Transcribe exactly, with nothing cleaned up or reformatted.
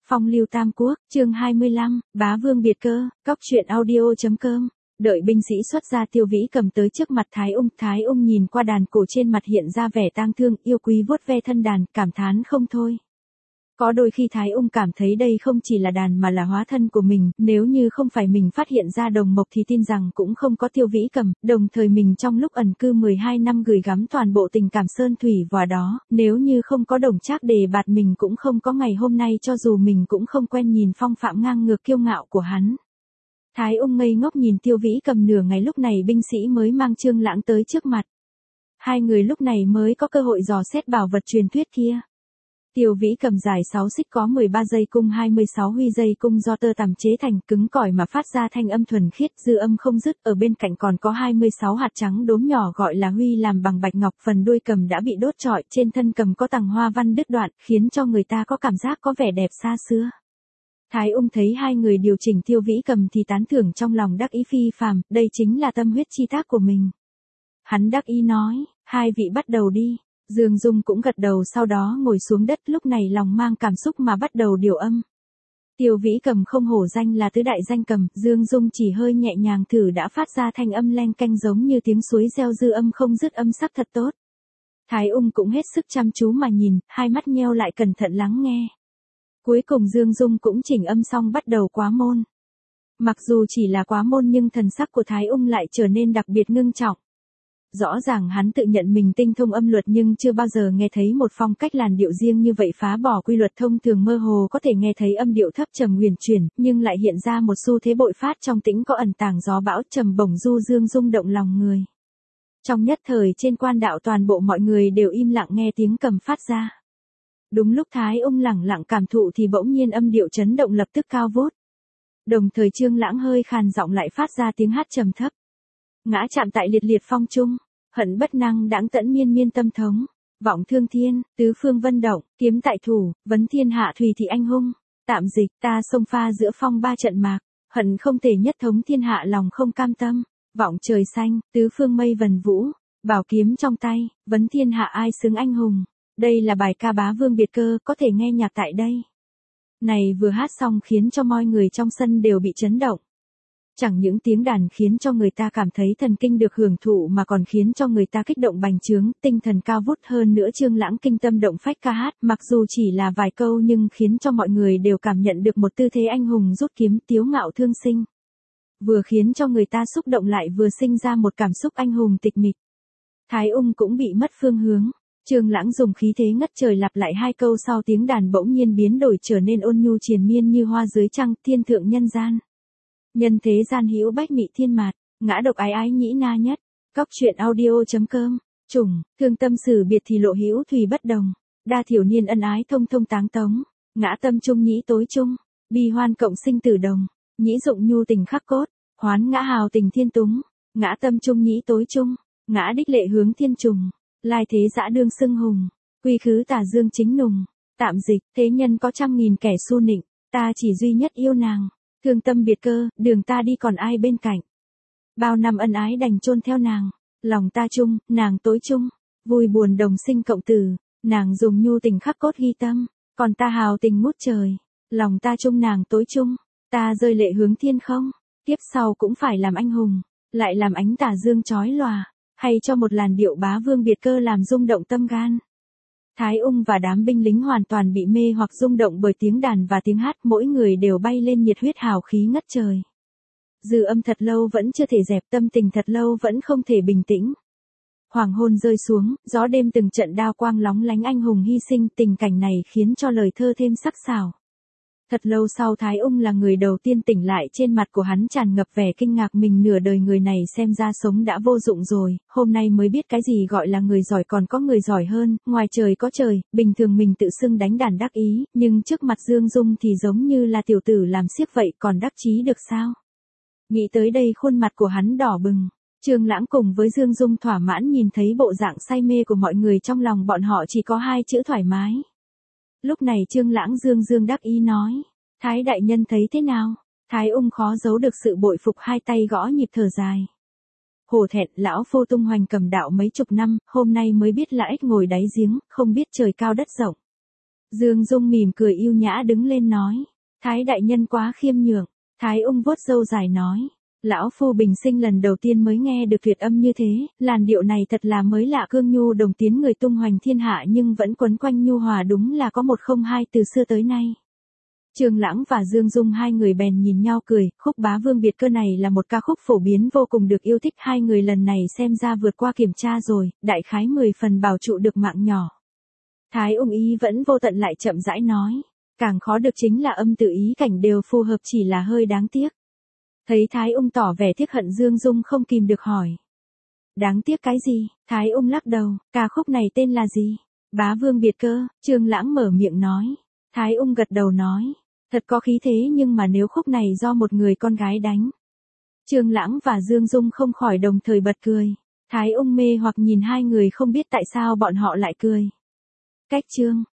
Phong lưu tam quốc, chương hai mươi lăm, bá vương biệt cơ, cóc truyện audio chấm com. Đợi binh sĩ xuất ra, Tiêu Vĩ cầm tới trước mặt Thái Ung, Thái Ung nhìn qua đàn cổ trên mặt hiện ra vẻ tang thương, yêu quý vuốt ve thân đàn, cảm thán không thôi. Có đôi khi Thái Ung cảm thấy đây không chỉ là đàn mà là hóa thân của mình, nếu như không phải mình phát hiện ra đồng mộc thì tin rằng cũng không có Tiêu Vĩ cầm, đồng thời mình trong lúc ẩn cư mười hai năm gửi gắm toàn bộ tình cảm sơn thủy vào đó, nếu như không có Đồng Trác đề bạt mình cũng không có ngày hôm nay, cho dù mình cũng không quen nhìn phong phạm ngang ngược kiêu ngạo của hắn. Thái Ung ngây ngốc nhìn Tiêu Vĩ cầm nửa ngày, lúc này binh sĩ mới mang Trương Lãng tới trước mặt. Hai người lúc này mới có cơ hội dò xét bảo vật truyền thuyết kia. Tiêu Vĩ cầm dài sáu xích, có mười ba dây cung, hai mươi sáu huy dây cung do tơ tằm chế thành, cứng cỏi mà phát ra thanh âm thuần khiết, dư âm không dứt. Ở bên cạnh còn có hai mươi sáu hạt trắng đốm nhỏ gọi là huy, làm bằng bạch ngọc, phần đuôi cầm đã bị đốt trọi, trên thân cầm có tầng hoa văn đứt đoạn, khiến cho người ta có cảm giác có vẻ đẹp xa xưa. Thái Ung thấy hai người điều chỉnh Tiêu Vĩ cầm thì tán thưởng, trong lòng đắc ý phi phàm, đây chính là tâm huyết chi tác của mình. Hắn đắc ý nói, hai vị bắt đầu đi. Dương Dung cũng gật đầu, sau đó ngồi xuống đất, lúc này lòng mang cảm xúc mà bắt đầu điều âm. Tiêu Vĩ cầm không hổ danh là tứ đại danh cầm, Dương Dung chỉ hơi nhẹ nhàng thử đã phát ra thanh âm len canh giống như tiếng suối reo, dư âm không dứt, âm sắc thật tốt. Thái Ung cũng hết sức chăm chú mà nhìn, hai mắt nheo lại cẩn thận lắng nghe. Cuối cùng Dương Dung cũng chỉnh âm xong bắt đầu quá môn. Mặc dù chỉ là quá môn nhưng thần sắc của Thái Ung lại trở nên đặc biệt ngưng trọng. Rõ ràng hắn tự nhận mình tinh thông âm luật nhưng chưa bao giờ nghe thấy một phong cách làn điệu riêng như vậy, phá bỏ quy luật thông thường, mơ hồ có thể nghe thấy âm điệu thấp trầm huyền chuyển, nhưng lại hiện ra một xu thế bội phát trong tĩnh có ẩn tàng gió bão, trầm bổng du dương rung động lòng người. Trong nhất thời trên quan đạo toàn bộ mọi người đều im lặng nghe tiếng cầm phát ra. Đúng lúc Thái Ung lẳng lặng cảm thụ thì bỗng nhiên âm điệu chấn động lập tức cao vút. Đồng thời Trương Lãng hơi khàn giọng lại phát ra tiếng hát trầm thấp. Ngã chạm tại liệt liệt phong trung, hận bất năng đãng tẫn miên miên tâm thống, vọng thương thiên, tứ phương vân động, kiếm tại thủ, vấn thiên hạ thùy thị anh hung, tạm dịch, ta sông pha giữa phong ba trận mạc, hận không thể nhất thống thiên hạ lòng không cam tâm, vọng trời xanh, tứ phương mây vần vũ, bảo kiếm trong tay, vấn thiên hạ ai xứng anh hùng. Đây là bài ca bá vương biệt cơ, có thể nghe nhạc tại đây. Này vừa hát xong khiến cho mọi người trong sân đều bị chấn động. Chẳng những tiếng đàn khiến cho người ta cảm thấy thần kinh được hưởng thụ mà còn khiến cho người ta kích động bành trướng, tinh thần cao vút hơn nữa. Trương Lãng kinh tâm động phách ca hát, mặc dù chỉ là vài câu nhưng khiến cho mọi người đều cảm nhận được một tư thế anh hùng rút kiếm, tiếu ngạo thương sinh. Vừa khiến cho người ta xúc động lại vừa sinh ra một cảm xúc anh hùng tịch mịch. Thái Ung cũng bị mất phương hướng. Trương Lãng dùng khí thế ngất trời lặp lại hai câu sau, tiếng đàn bỗng nhiên biến đổi trở nên ôn nhu triền miên như hoa dưới trăng, thiên thượng nhân gian. Nhân thế gian hữu bách mị thiên mạt, ngã độc ái ái nhĩ na nhất. Cóc truyện audio chấm com. Chủng, thương tâm xử biệt thì lộ hữu thùy bất đồng. Đa thiểu niên ân ái thông thông táng tống. Ngã tâm trung nhĩ tối trung. Bi hoan cộng sinh tử đồng. Nhĩ dụng nhu tình khắc cốt. Hoán ngã hào tình thiên túng. Ngã tâm trung nhĩ tối trung. Ngã đích lệ hướng thiên trùng. Lai thế dã đương xưng hùng. Quy khứ tà dương chính nùng. Tạm dịch, thế nhân có trăm nghìn kẻ su nịnh. Ta chỉ duy nhất yêu nàng. Thương tâm biệt cơ, đường ta đi còn ai bên cạnh. Bao năm ân ái đành chôn theo nàng. Lòng ta chung, nàng tối chung. Vui buồn đồng sinh cộng tử. Nàng dùng nhu tình khắc cốt ghi tâm. Còn ta hào tình ngút trời. Lòng ta chung nàng tối chung. Ta rơi lệ hướng thiên không. Tiếp sau cũng phải làm anh hùng. Lại làm ánh tà dương chói lòa. Hay cho một làn điệu bá vương biệt cơ làm rung động tâm gan. Thái Ung và đám binh lính hoàn toàn bị mê hoặc rung động bởi tiếng đàn và tiếng hát, mỗi người đều bay lên nhiệt huyết hào khí ngất trời. Dư âm thật lâu vẫn chưa thể dẹp, tâm tình thật lâu vẫn không thể bình tĩnh. Hoàng hôn rơi xuống, gió đêm từng trận đao quang lóng lánh, anh hùng hy sinh, tình cảnh này khiến cho lời thơ thêm sắc sảo. Thật lâu sau Thái Ung là người đầu tiên tỉnh lại, trên mặt của hắn tràn ngập vẻ kinh ngạc, mình nửa đời người này xem ra sống đã vô dụng rồi, hôm nay mới biết cái gì gọi là người giỏi, còn có người giỏi hơn, ngoài trời có trời, bình thường mình tự xưng đánh đàn đắc ý, nhưng trước mặt Dương Dung thì giống như là tiểu tử làm xiếc vậy, còn đắc chí được sao? Nghĩ tới đây khuôn mặt của hắn đỏ bừng. Trương Lãng cùng với Dương Dung thỏa mãn nhìn thấy bộ dạng say mê của mọi người, trong lòng bọn họ chỉ có hai chữ thoải mái. Lúc này Trương Lãng dương dương đắc ý nói, Thái đại nhân thấy thế nào? Thái Ung khó giấu được sự bội phục, hai tay gõ nhịp thở dài. Hổ thẹn, lão phu tung hoành cầm đạo mấy chục năm, hôm nay mới biết là ếch ngồi đáy giếng, không biết trời cao đất rộng. Dương Dung mỉm cười yêu nhã đứng lên nói. Thái đại nhân quá khiêm nhường. Thái ung vuốt râu dài nói. Lão phu bình sinh lần đầu tiên mới nghe được tuyệt âm như thế, làn điệu này thật là mới lạ, cương nhu đồng tiến người tung hoành thiên hạ nhưng vẫn quấn quanh nhu hòa, đúng là có một không hai từ xưa tới nay. Trường Lãng và Dương Dung hai người bèn nhìn nhau cười, khúc Bá Vương Biệt Cơ này là một ca khúc phổ biến vô cùng được yêu thích, hai người lần này xem ra vượt qua kiểm tra rồi, đại khái mười phần bảo trụ được mạng nhỏ. Thái ung ý vẫn vô tận lại chậm rãi nói, càng khó được chính là âm tự ý cảnh đều phù hợp, chỉ là hơi đáng tiếc. Thấy Thái ung tỏ vẻ tiếc hận, Dương Dung không kìm được hỏi. Đáng tiếc cái gì? Thái ung lắc đầu, ca khúc này tên là gì? Bá Vương Biệt Cơ, Trường Lãng mở miệng nói. Thái ung gật đầu nói, thật có khí thế, nhưng mà nếu khúc này do một người con gái đánh. Trường Lãng và Dương Dung không khỏi đồng thời bật cười. Thái ung mê hoặc nhìn hai người không biết tại sao bọn họ lại cười. Cách chương